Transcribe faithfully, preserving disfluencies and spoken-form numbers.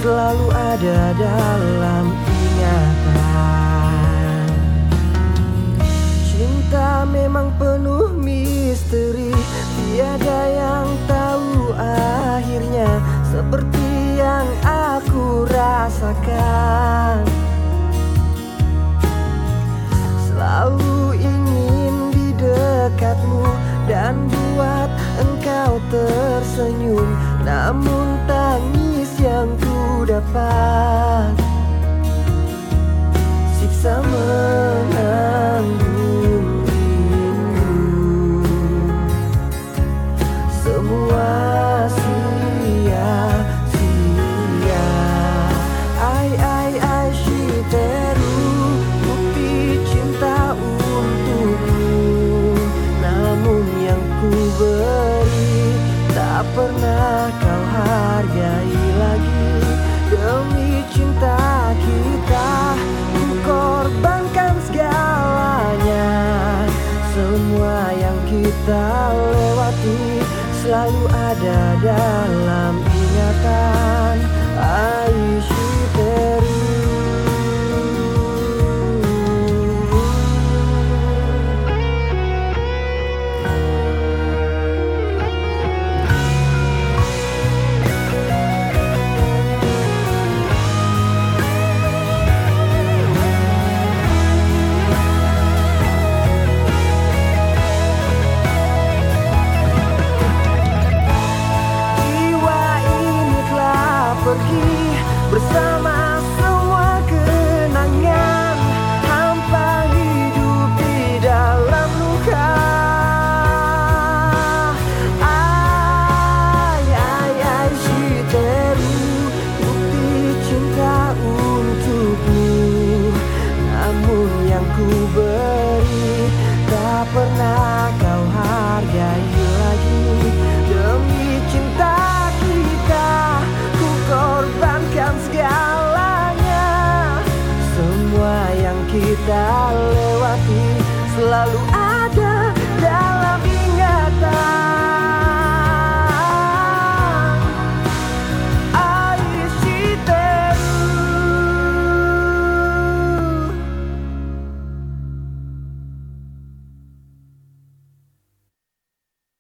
selalu ada dalam ingatan. Cinta memang penuh misteri, tiada yang tahu akhirnya, seperti yang aku rasakan. Selalu ingin di dekatmu dan buat engkau tersenyum, namun tangis yang ku dapat siksa menanggung rindu. Semua sia-sia. Ai ai ai shiteru, bukti cinta untukmu, namun yang ku beri tak pernah kau hargai lagi. Demi cinta kita ku korbankan segalanya. Semua yang kita lewati selalu ada dalam ingatan. Aishiteru. Pergi bersama semua kenangan, hampa hidup di dalam luka. Ai ai ai shiteru, bukti cinta untukmu, namun yang ku beri tak pernah kau hargai lagi. Demi cinta kita korbankan segalanya. Semua yang kita lewati selalu ada